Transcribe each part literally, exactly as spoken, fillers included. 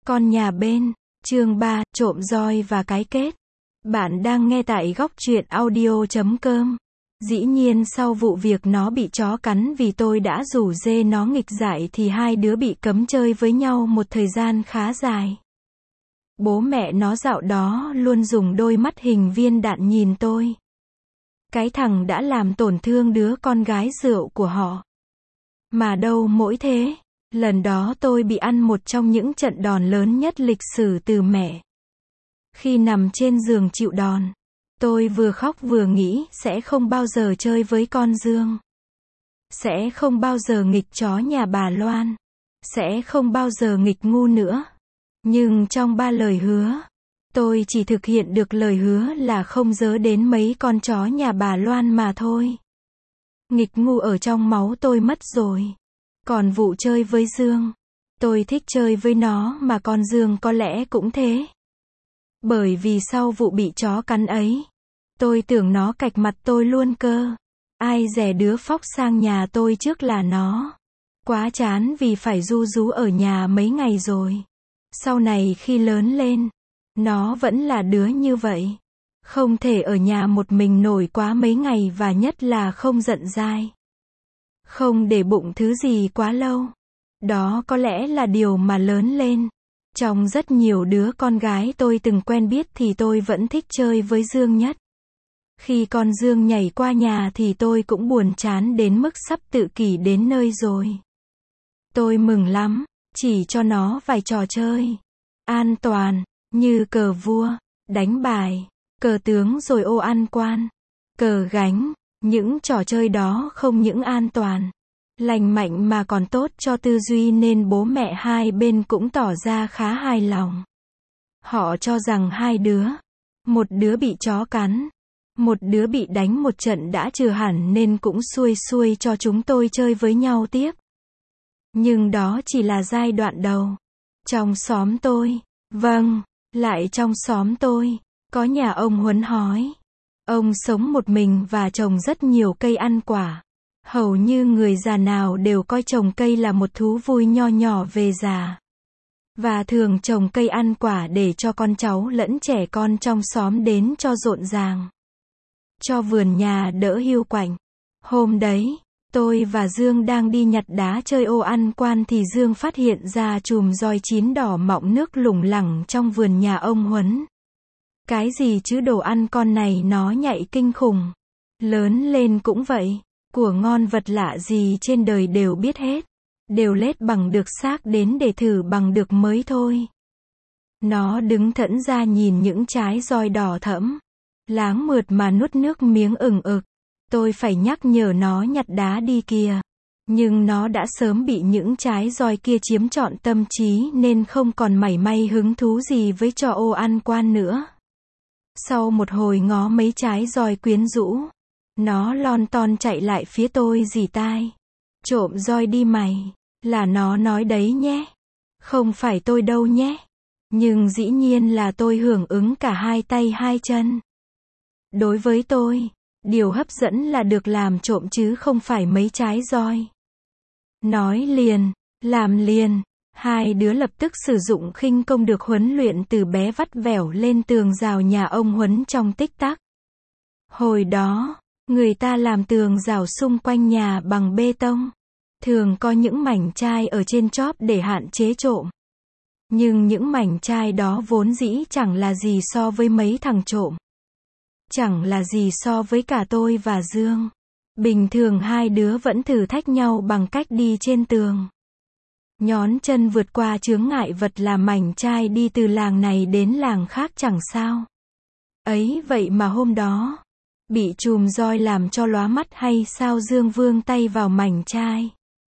Con nhà bên, chương ba, trộm roi và cái kết. Bạn đang nghe tại góc truyện audio chấm com. Dĩ nhiên sau vụ việc nó bị chó cắn vì tôi đã rủ dê nó nghịch dại thì hai đứa bị cấm chơi với nhau một thời gian khá dài. Bố mẹ nó dạo đó luôn dùng đôi mắt hình viên đạn nhìn tôi. Cái thằng đã làm tổn thương đứa con gái rượu của họ. Mà đâu mỗi thế. Lần đó tôi bị ăn một trong những trận đòn lớn nhất lịch sử từ mẹ. Khi nằm trên giường chịu đòn, tôi vừa khóc vừa nghĩ sẽ không bao giờ chơi với con Dương. Sẽ không bao giờ nghịch chó nhà bà Loan. Sẽ không bao giờ nghịch ngu nữa. Nhưng trong ba lời hứa, tôi chỉ thực hiện được lời hứa là không dớ đến mấy con chó nhà bà Loan mà thôi. Nghịch ngu ở trong máu tôi mất rồi. Còn vụ chơi với Dương, tôi thích chơi với nó mà con Dương có lẽ cũng thế. Bởi vì sau vụ bị chó cắn ấy, tôi tưởng nó cạch mặt tôi luôn cơ. Ai dè đứa phóc sang nhà tôi trước là nó. Quá chán vì phải ru rú ở nhà mấy ngày rồi. Sau này khi lớn lên, nó vẫn là đứa như vậy. Không thể ở nhà một mình nổi quá mấy ngày và nhất là không giận dai. Không để bụng thứ gì quá lâu. Đó có lẽ là điều mà lớn lên. Trong rất nhiều đứa con gái tôi từng quen biết thì tôi vẫn thích chơi với Dương nhất. Khi con Dương nhảy qua nhà thì tôi cũng buồn chán đến mức sắp tự kỷ đến nơi rồi. Tôi mừng lắm, chỉ cho nó vài trò chơi an toàn, như cờ vua, đánh bài, cờ tướng rồi ô ăn quan, cờ gánh. Những trò chơi đó không những an toàn, lành mạnh mà còn tốt cho tư duy nên bố mẹ hai bên cũng tỏ ra khá hài lòng. Họ cho rằng hai đứa, một đứa bị chó cắn, một đứa bị đánh một trận đã trừ hẳn nên cũng xuôi xuôi cho chúng tôi chơi với nhau tiếp. Nhưng đó chỉ là giai đoạn đầu. Trong xóm tôi, vâng, lại trong xóm tôi, có nhà ông Huấn Hói. Ông sống một mình và trồng rất nhiều cây ăn quả. Hầu như người già nào đều coi trồng cây là một thú vui nho nhỏ về già. Và thường trồng cây ăn quả để cho con cháu lẫn trẻ con trong xóm đến cho rộn ràng. Cho vườn nhà đỡ hiu quạnh. Hôm đấy, tôi và Dương đang đi nhặt đá chơi ô ăn quan thì Dương phát hiện ra chùm roi chín đỏ mọng nước lủng lẳng trong vườn nhà ông Huấn. Cái gì chứ đồ ăn con này nó nhạy kinh khủng. Lớn lên cũng vậy. Của ngon vật lạ gì trên đời đều biết hết. Đều lết bằng được xác đến để thử bằng được mới thôi. Nó đứng thẫn ra nhìn những trái roi đỏ thẫm. Láng mượt mà nuốt nước miếng ửng ực. Tôi phải nhắc nhở nó nhặt đá đi kìa. Nhưng nó đã sớm bị những trái roi kia chiếm trọn tâm trí nên không còn mảy may hứng thú gì với trò ô ăn quan nữa. Sau một hồi ngó mấy trái roi quyến rũ, nó lon ton chạy lại phía tôi rỉ tai. Trộm roi đi mày, là nó nói đấy nhé. Không phải tôi đâu nhé. Nhưng dĩ nhiên là tôi hưởng ứng cả hai tay hai chân. Đối với tôi, điều hấp dẫn là được làm trộm chứ không phải mấy trái roi. Nói liền, làm liền. Hai đứa lập tức sử dụng khinh công được huấn luyện từ bé vắt vẻo lên tường rào nhà ông Huấn trong tích tắc. Hồi đó, người ta làm tường rào xung quanh nhà bằng bê tông. Thường có những mảnh chai ở trên chóp để hạn chế trộm. Nhưng những mảnh chai đó vốn dĩ chẳng là gì so với mấy thằng trộm. Chẳng là gì so với cả tôi và Dương. Bình thường hai đứa vẫn thử thách nhau bằng cách đi trên tường. Nhón chân vượt qua chướng ngại vật là mảnh chai đi từ làng này đến làng khác chẳng sao. Ấy vậy mà hôm đó, bị chùm roi làm cho lóa mắt hay sao Dương vương tay vào mảnh chai.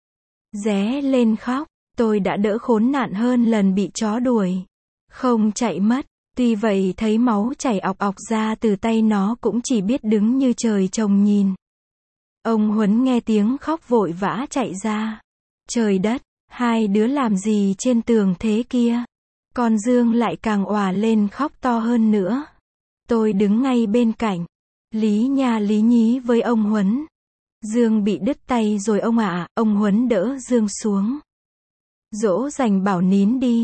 Ré lên khóc, tôi đã đỡ khốn nạn hơn lần bị chó đuổi. Không chạy mất, tuy vậy thấy máu chảy ọc ọc ra từ tay nó cũng chỉ biết đứng như trời trồng nhìn. Ông Huấn nghe tiếng khóc vội vã chạy ra. Trời đất! Hai đứa làm gì trên tường thế kia? Con Dương lại càng òa lên khóc to hơn nữa. Tôi đứng ngay bên cạnh. Lý nha lý nhí với ông Huấn. Dương bị đứt tay rồi ông ạ, à, ông Huấn đỡ Dương xuống. Dỗ dành bảo nín đi.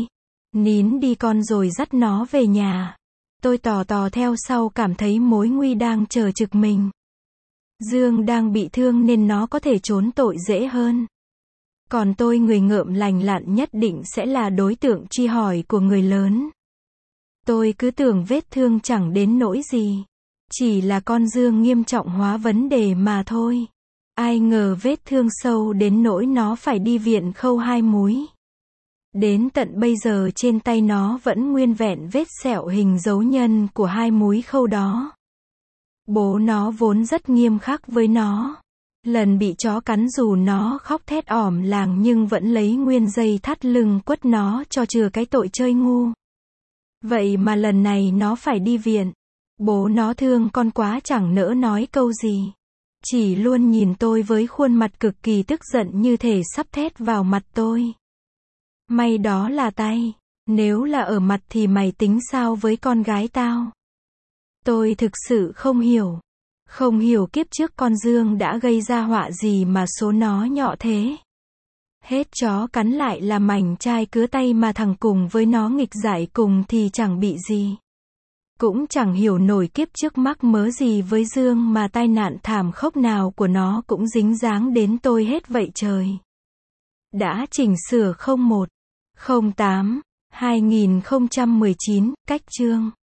Nín đi con rồi dắt nó về nhà. Tôi tò tò theo sau cảm thấy mối nguy đang chờ trực mình. Dương đang bị thương nên nó có thể trốn tội dễ hơn. Còn tôi người ngợm lành lặn nhất định sẽ là đối tượng truy hỏi của người lớn. Tôi cứ tưởng vết thương chẳng đến nỗi gì. Chỉ là con Dương nghiêm trọng hóa vấn đề mà thôi. Ai ngờ vết thương sâu đến nỗi nó phải đi viện khâu hai múi. Đến tận bây giờ trên tay nó vẫn nguyên vẹn vết sẹo hình dấu nhân của hai múi khâu đó. Bố nó vốn rất nghiêm khắc với nó. Lần bị chó cắn dù nó khóc thét ỏm làng nhưng vẫn lấy nguyên dây thắt lưng quất nó cho chừa cái tội chơi ngu. Vậy mà lần này nó phải đi viện. Bố nó thương con quá chẳng nỡ nói câu gì. Chỉ luôn nhìn tôi với khuôn mặt cực kỳ tức giận như thể sắp thét vào mặt tôi. May đó là tay. Nếu là ở mặt thì mày tính sao với con gái tao? Tôi thực sự không hiểu. Không hiểu kiếp trước con Dương đã gây ra họa gì mà số nó nhọ thế. Hết chó cắn lại là mảnh chai cứa tay mà thằng cùng với nó nghịch giải cùng thì chẳng bị gì. Cũng chẳng hiểu nổi kiếp trước mắc mớ gì với Dương mà tai nạn thảm khốc nào của nó cũng dính dáng đến tôi hết vậy trời. Đã chỉnh sửa không một không tám hai nghìn không trăm mười chín, cách chương